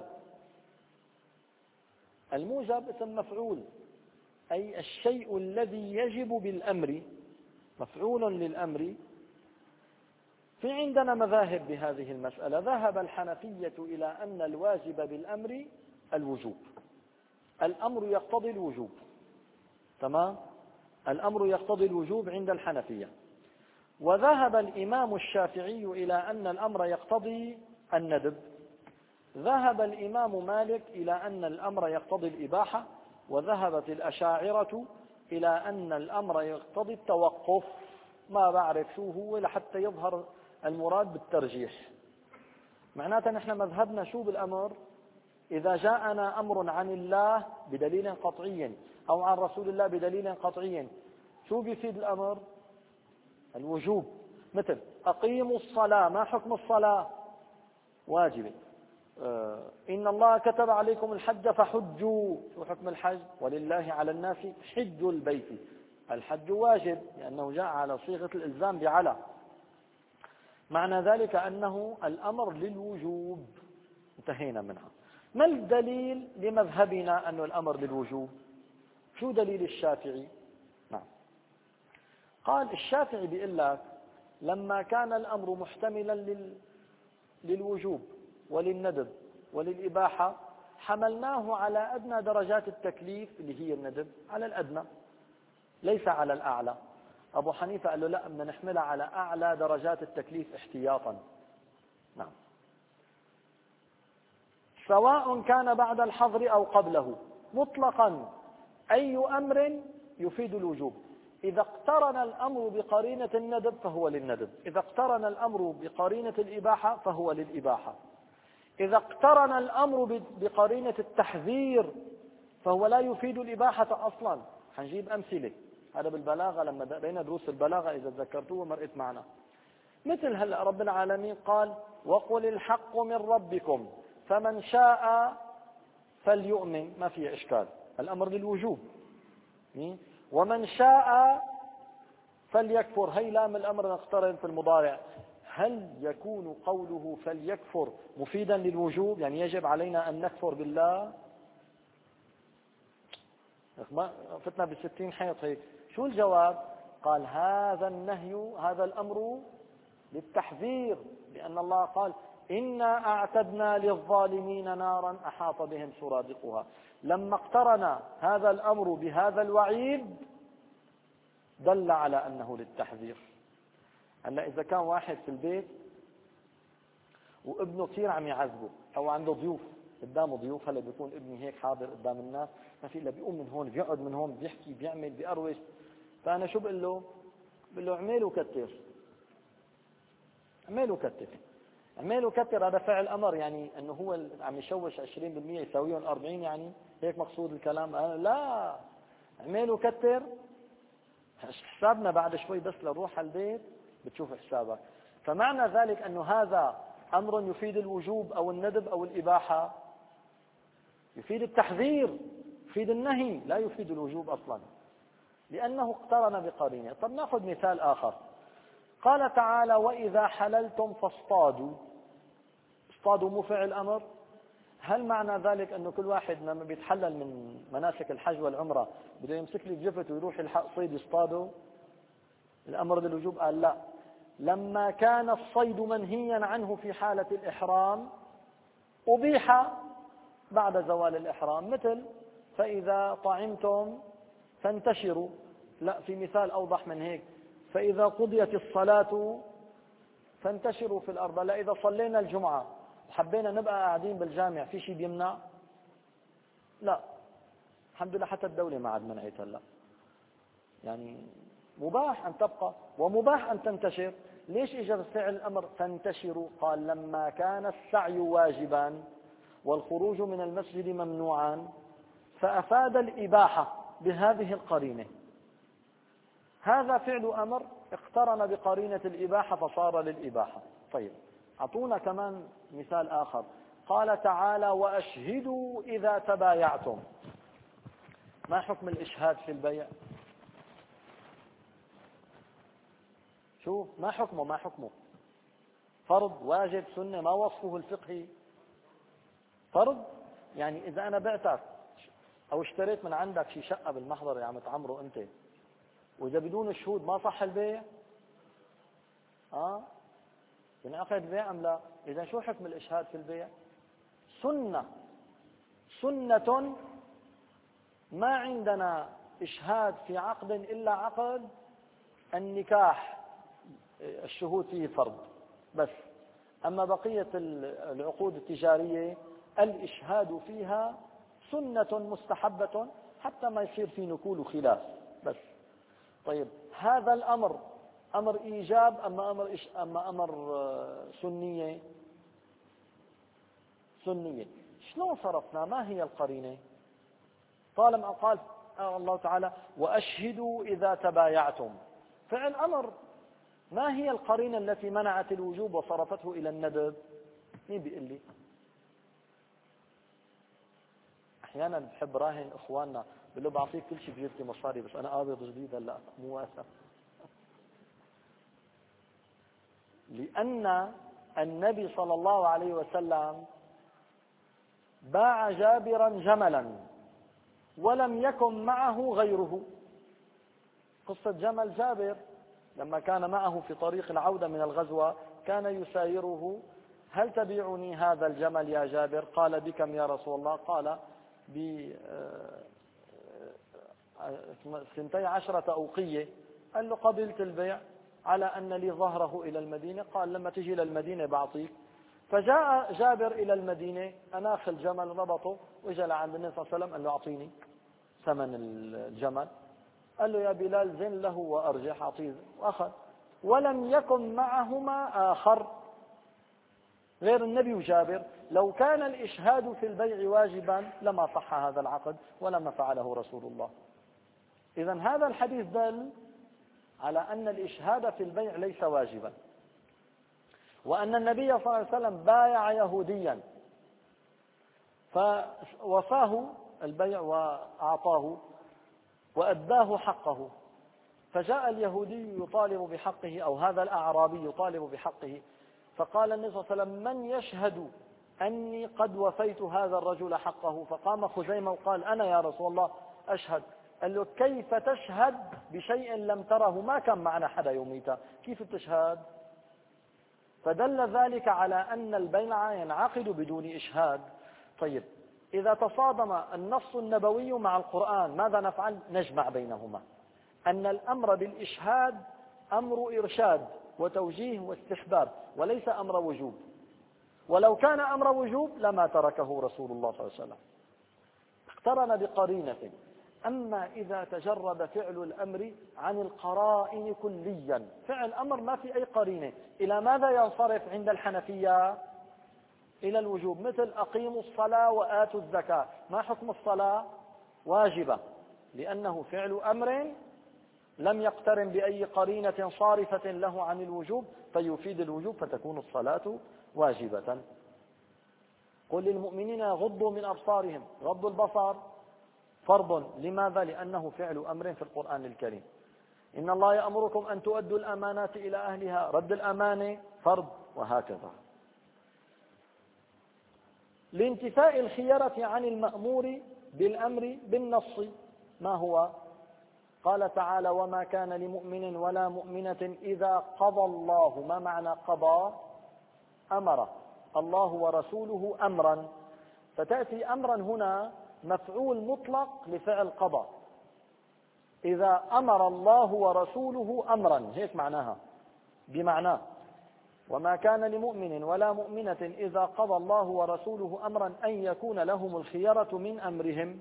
الموجب اسم مفعول، أي الشيء الذي يجب بالأمر، مفعول للأمر. في عندنا مذاهب بهذه المسألة. ذهب الحنفية إلى أن الواجب بالأمر الوجوب، الأمر يقتضي الوجوب. تمام؟ الأمر يقتضي الوجوب عند الحنفية. وذهب الإمام الشافعي إلى أن الأمر يقتضي الندب. ذهب الإمام مالك إلى أن الأمر يقتضي الإباحة. وذهبت الأشاعرة إلى أن الأمر يقتضي التوقف. ما بعرف شو هو لحتى يظهر المراد بالترجيح. معناتها نحن مذهبنا شو بالأمر؟ إذا جاءنا أمر عن الله بدليل قطعي أو عن رسول الله بدليل قطعي، شو بيفيد الأمر؟ الوجوب. مثل أقيموا الصلاة، ما حكم الصلاة؟ واجبة. آه إن الله كتب عليكم الحج فحجوا، شو حكم الحج؟ ولله على الناس حج البيت. الحج واجب لأنه جاء على صيغة الإلزام بعلى. معنى ذلك أنه الأمر للوجوب. انتهينا منها. ما الدليل لمذهبنا أن الأمر للوجوب؟ شو دليل الشافعي؟ نعم، قال الشافعي بيقول لك لما كان الأمر محتملا لل... للوجوب وللندب وللإباحة حملناه على أدنى درجات التكليف اللي هي الندب، على الأدنى ليس على الأعلى. أبو حنيفة قال له لا، بدنا نحملها على أعلى درجات التكليف احتياطا. نعم، سواء كان بعد الحظر أو قبله مطلقا، أي أمر يفيد الوجوب. إذا اقترن الأمر بقرينة الندب فهو للندب، إذا اقترن الأمر بقرينة الإباحة فهو للإباحة، إذا اقترن الأمر بقرينة التحذير فهو لا يفيد الإباحة أصلا. حنجيب أمثلة، هذا بالبلاغة لما بين دروس البلاغة إذا تذكرتوه مرقت معنا. مثل هلأ رب العالمين قال وقل الحق من ربكم فمن شاء فليؤمن، ما فيه إشكال، الأمر للوجوب. ومن شاء فليكفر هي لام الأمر نقترن في المضارع، هل يكون قوله فليكفر مفيدا للوجوب؟ يعني يجب علينا أن نكفر بالله؟ ما فتنا بالستين حيط هيك. شو الجواب؟ قال هذا النهي هذا الأمر للتحذير، لأن الله قال إنا أعتدنا للظالمين نارا أحاط بهم سرادقها. لما اقترن هذا الأمر بهذا الوعيد دل على أنه للتحذير. هلا إذا كان واحد في البيت وابنه كثير عم يعذبه أو عنده ضيوف، قدامه ضيوف، هلا بيكون ابني هيك حاضر قدام الناس ما في إلا بيقوم من هون بيقعد من هون بيحكي بيعمل بيقروش، فأنا شو بقول له؟ بقول له اعمل وكتر، اعمل وكتر، اعمل وكتر. هذا فعل أمر، يعني أنه هو عم يشوش عشرين بالمئة يساويهم أربعين، يعني هيك مقصود الكلام؟ أنا لا، اعمل وكتر. حسابنا بعد شوي بس لنروح على البيت بتشوف حسابك. فمعنى ذلك أنه هذا أمر يفيد الوجوب أو الندب أو الإباحة؟ يفيد التحذير، يفيد النهي، لا يفيد الوجوب أصلا، لأنه اقترن بقرينه. طب نأخذ مثال آخر. قال تعالى وإذا حللتم فاصطادوا. اصطادوا مو فعل أمر؟ هل معنى ذلك أنه كل واحد لما بيتحلل من مناسك الحج والعمرة بده يمسك لي بجفته ويروح يلحق صيد يصطاده؟ الأمر للوجوب؟ قال لا، لما كان الصيد منهيا عنه في حالة الإحرام أبيح بعد زوال الإحرام، مثل فإذا طعمتم فانتشروا. لا، في مثال أوضح من هيك، فإذا قضيت الصلاة فانتشروا في الأرض. لا، إذا صلينا الجمعة وحبينا نبقى قاعدين بالجامع في شيء بيمنع؟ لا، الحمد لله حتى الدولة ما عاد منعت هلا، يعني مباح أن تبقى ومباح أن تنتشر. ليش إجا فعل الأمر فانتشروا؟ قال لما كان السعي واجبا والخروج من المسجد ممنوعا فأفاد الإباحة بهذه القرينة. هذا فعل أمر اقترن بقرينة الإباحة فصار للإباحة. طيب أعطونا كمان مثال آخر. قال تعالى وأشهدوا إذا تبايعتم. ما حكم الإشهاد في البيع؟ شو ما حكمه؟ ما حكمه؟ فرض، واجب، سنة؟ ما وصفه الفقهي؟ فرض. يعني إذا أنا بعتك أو اشتريت من عندك شي شقة بالمحضر اللي عم تعمره أنت، وإذا بدون الشهود ما صح البيع؟ آه ينعقد بيع أم لا؟ إذا شو حكم الإشهاد في البيع؟ سنة، سنة. ما عندنا إشهاد في عقد إلا عقد النكاح، الشهود فيه فرض بس. أما بقية العقود التجارية الإشهاد فيها سنة مستحبة حتى ما يصير في نكول وخلاف بس. طيب هذا الأمر أمر إيجاب أما أمر إش أما أمر سنية؟ سنية. شلون صرفنا؟ ما هي القرينة؟ طالما قال الله تعالى وأشهدوا إذا تبايعتم، فعل أمر، ما هي القرينة التي منعت الوجوب وصرفته إلى الندب؟ مين بيقول لي؟ أحيانا بحب راهن إخواننا بقول له بعطيك كل شيء بجيبتي مصاري بس أنا قابض جديد هلا مو واسع. لأن النبي صلى الله عليه وسلم باع جابرا جملا ولم يكن معه غيره. قصة جمل جابر لما كان معه في طريق العودة من الغزوة كان يسايره، هل تبيعني هذا الجمل يا جابر؟ قال بكم يا رسول الله؟ قال ب سنتي عشرة أوقية. قال له قبلت البيع على أن لي ظهره إلى المدينة. قال لما تجي إلى المدينة بعطيك. فجاء جابر إلى المدينة أناخ الجمل ربطه وجاء لعند النبي صلى الله عليه وسلم قال له أعطيني ثمن الجمل. قال له يا بلال زن له وأرجح، أعطيه وأخذ. ولم يكن معهما آخر غير النبي وجابر. لو كان الإشهاد في البيع واجبا لما صح هذا العقد ولما فعله رسول الله. إذن هذا الحديث دل على أن الإشهاد في البيع ليس واجبا، وأن النبي صلى الله عليه وسلم بايع يهوديا فوفاه البيع وأعطاه وأداه حقه. فجاء اليهودي يطالب بحقه أو هذا الأعرابي يطالب بحقه، فقال النبي صلى الله عليه وسلم: من يشهد أني قد وفيت هذا الرجل حقه؟ فقام خزيمة وقال: أنا يا رسول الله أشهد. قال له: كيف تشهد بشيء لم تره؟ ما كان معنا حدا يوميته، كيف تشهد؟ فدل ذلك على أن البيع ينعقد بدون إشهاد. طيب، إذا تصادم النص النبوي مع القرآن ماذا نفعل؟ نجمع بينهما، أن الأمر بالإشهاد أمر إرشاد وتوجيه واستحباب وليس أمر وجوب، ولو كان أمر وجوب لما تركه رسول الله صلى الله عليه وسلم، اقترن بقرينة. أما إذا تجرد فعل الأمر عن القرائن كليا، فعل أمر ما في أي قرينة، إلى ماذا ينصرف عند الحنفية؟ إلى الوجوب، مثل أقيموا الصلاة وآتوا الزكاة. ما حكم الصلاة؟ واجبة، لأنه فعل أمر لم يقترن بأي قرينة صارفة له عن الوجوب فيفيد الوجوب، فتكون الصلاة واجبة. قل للمؤمنين يغضوا من أبصارهم، غض البصر فرض، لماذا؟ لأنه فعل أمر في القرآن الكريم. إن الله يأمركم أن تؤدوا الأمانات إلى أهلها، رد الأمانة فرض، وهكذا. لانتفاء الخيرة عن المأمور بالأمر بالنص، ما هو؟ قال تعالى: وما كان لمؤمن ولا مؤمنة إذا قضى الله. ما معنى قضى؟ أمر الله ورسوله أمرا، فتأتي أمرا هنا مفعول مطلق لفعل قضى. إذا أمر الله ورسوله أمرا، هيك معناها، بمعنى وما كان لمؤمن ولا مؤمنة إذا قضى الله ورسوله أمرا أن يكون لهم الخيرة من أمرهم،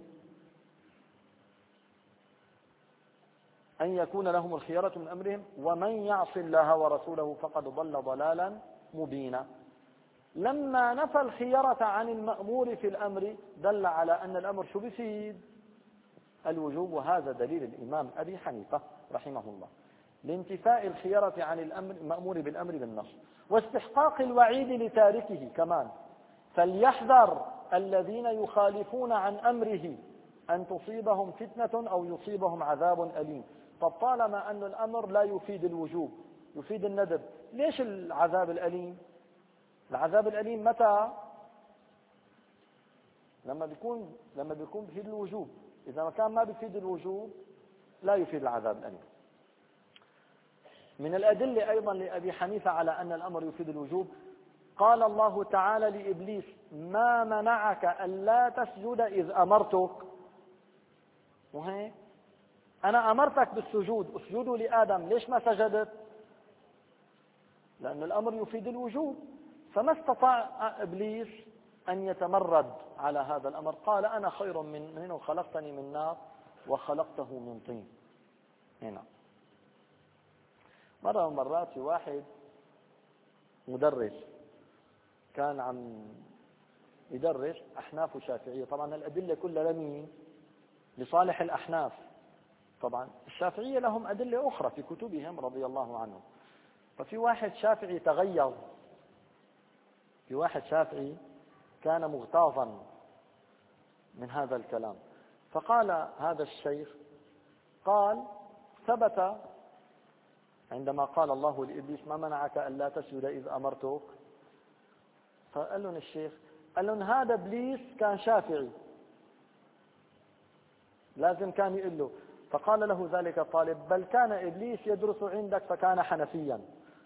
أن يكون لهم الخيرة من أمرهم ومن يعص الله ورسوله فقد ضل ضلالا مبينا. لما نفى الخيرة عن المأمور في الأمر دل على أن الأمر شو بيفيد؟ الوجوب، وهذا دليل الإمام أبي حنيفة رحمه الله، لانتفاء الخيرة عن الأمر المأمور بالأمر بالنص، واستحقاق الوعيد لتاركه كمان. فليحذر الذين يخالفون عن أمره أن تصيبهم فتنة أو يصيبهم عذاب أليم. طب طالما أن الأمر لا يفيد الوجوب، يفيد الندب، ليش العذاب الأليم؟ العذاب الأليم متى؟ لما بيكون لما بيكون بيفيد الوجوب. إذا ما كان ما بيفيد الوجوب لا يفيد العذاب الأليم. من الأدلة أيضا لأبي حنيفة على أن الأمر يفيد الوجوب، قال الله تعالى لإبليس: ما منعك ألا تسجد إذ أمرتك؟ وهي أنا أمرتك بالسجود، اسجدوا لآدم، ليش ما سجدت؟ لأن الأمر يفيد الوجوب. فما استطاع إبليس أن يتمرد على هذا الأمر، قال: أنا خير منه، خلقتني من نار وخلقته من طين. هنا مرة من مرات في واحد مدرس كان عم يدرس أحناف وشافعية، طبعا الأدلة كلها لمين؟ لصالح الأحناف. طبعا الشافعية لهم أدلة أخرى في كتبهم رضي الله عنهم. ففي واحد شافعي تغيظ، في واحد شافعي كان مغتاظا من هذا الكلام، فقال هذا الشيخ، قال: ثبت عندما قال الله لإبليس: ما منعك ألا تسجد إذ أمرتك؟ فقال لهم الشيخ، قال لهم هذا إبليس كان شافعي، لازم كان يقول له. فقال له ذلك الطالب: بل كان إبليس يدرس عندك فكان حنفيا.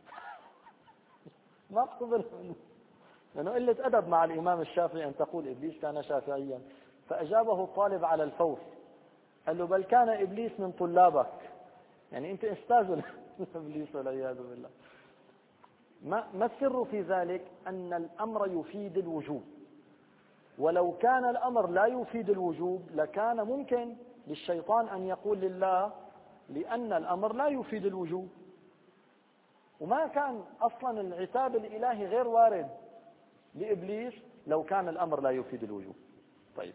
ما قبل، لأنه قلة أدب مع الإمام الشافعي أن تقول إبليس كان شافعيا. فأجابه الطالب على الفور، قال له: بل كان إبليس من طلابك، يعني أنت أستاذ إبليس والعياذ بالله. ما ما السر في ذلك؟ أن الأمر يفيد الوجوب، ولو كان الأمر لا يفيد الوجوب لكان ممكن للشيطان أن يقول لله: لأن الأمر لا يفيد الوجوب، وما كان أصلا العتاب الإلهي غير وارد لإبليس لو كان الأمر لا يفيد الوجوب. طيب،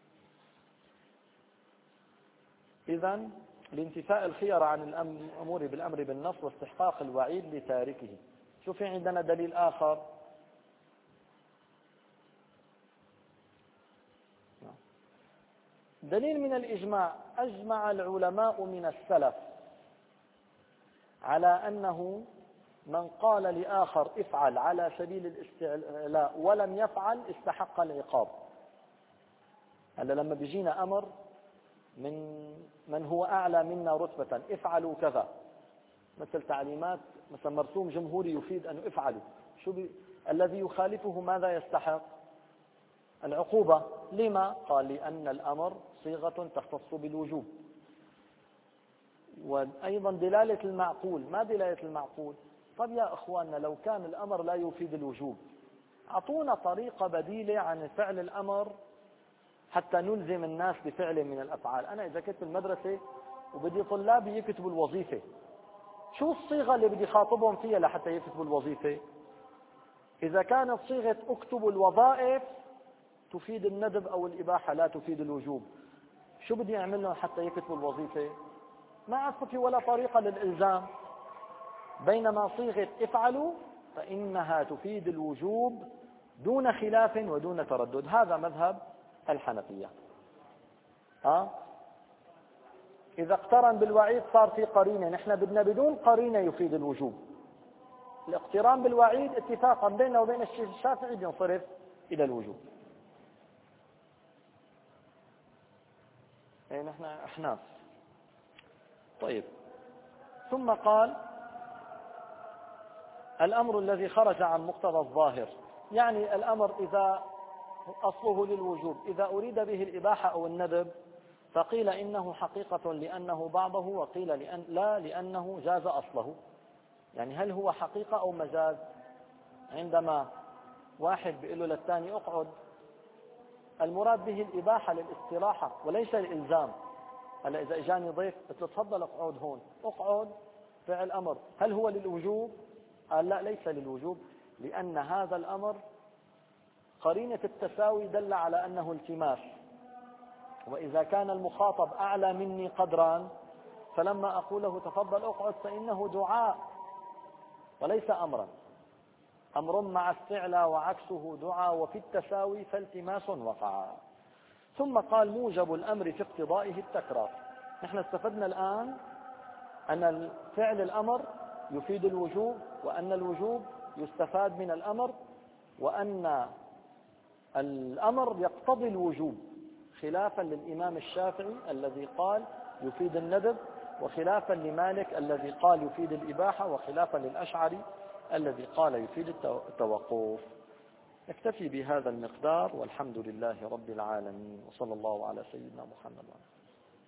إذن لانتفاء الخيار عن الأمور بالأمر بالنص واستحقاق الوعيد لتاركه. شو في عندنا دليل آخر؟ دليل من الإجماع. أجمع العلماء من السلف على أنه من قال لآخر افعل على سبيل الاستعلاء ولم يفعل استحق العقاب. هلا لما بيجينا أمر من من هو أعلى منا رتبة، افعلوا كذا، مثل تعليمات مثل مرسوم جمهوري يفيد أن افعلوا، شو بي... الذي يخالفه ماذا يستحق؟ العقوبة. لما؟ قال لأن الأمر صيغة تختص بالوجوب. وأيضا دلالة المعقول. ما دلالة المعقول؟ طب يا أخواننا لو كان الأمر لا يفيد الوجوب أعطونا طريقة بديلة عن فعل الأمر حتى نلزم الناس بفعل من الأفعال. أنا إذا كنت المدرسة وبدي طلابي يكتبوا الوظيفة، شو الصيغة اللي بدي خاطبهم فيها لحتى يكتبوا الوظيفة؟ إذا كانت صيغة اكتبوا الوظائف تفيد الندب أو الإباحة لا تفيد الوجوب، شو بدي أعمل لهم حتى يكتبوا الوظيفة؟ ما أذكر في ولا طريقة للإلزام. بينما صيغة افعلوا فإنها تفيد الوجوب دون خلاف ودون تردد. هذا مذهب الحنفية. ها؟ إذا اقترن بالوعيد صار في قرينة، نحن بدنا بدون قرينة يفيد الوجوب. الاقتران بالوعيد اتفاقا بيننا وبين الشيخ الشافعي بينصرف إلى الوجوب. يعني نحن أحناف. طيب، ثم قال الأمر الذي خرج عن مقتضى الظاهر، يعني الأمر إذا أصله للوجوب إذا أريد به الإباحة أو الندب فقيل إنه حقيقة لأنه بعضه، وقيل لأن لا لأنه جاز أصله. يعني هل هو حقيقة أو مجاز؟ عندما واحد بيقول له للثاني اقعد، المراد به الإباحة للاستراحة وليس الإلزام. هلا إذا إجاني ضيف قلت له تفضل اقعد هون، اقعد فعل أمر، هل هو للوجوب؟ قال لا ليس للوجوب، لأن هذا الأمر قرينة التساوي دل على أنه التماس، وإذا كان المخاطب أعلى مني قدرا فلما أقول له تفضل اقعد فإنه دعاء وليس أمرا. أمر مع استعلاء وعكسه دعاء، وفي التساوي فالتماس وقع. ثم قال موجب الأمر في اقتضائه التكرار. نحن استفدنا الآن أن فعل الأمر يفيد الوجوب، وأن الوجوب يستفاد من الأمر، وأن الأمر يقتضي الوجوب، خلافا للإمام الشافعي الذي قال يفيد الندب، وخلافا لمالك الذي قال يفيد الإباحة، وخلافا للأشعري الذي قال يفيد التوقف. نكتفي بهذا المقدار، والحمد لله رب العالمين، وصلى الله على سيدنا محمد.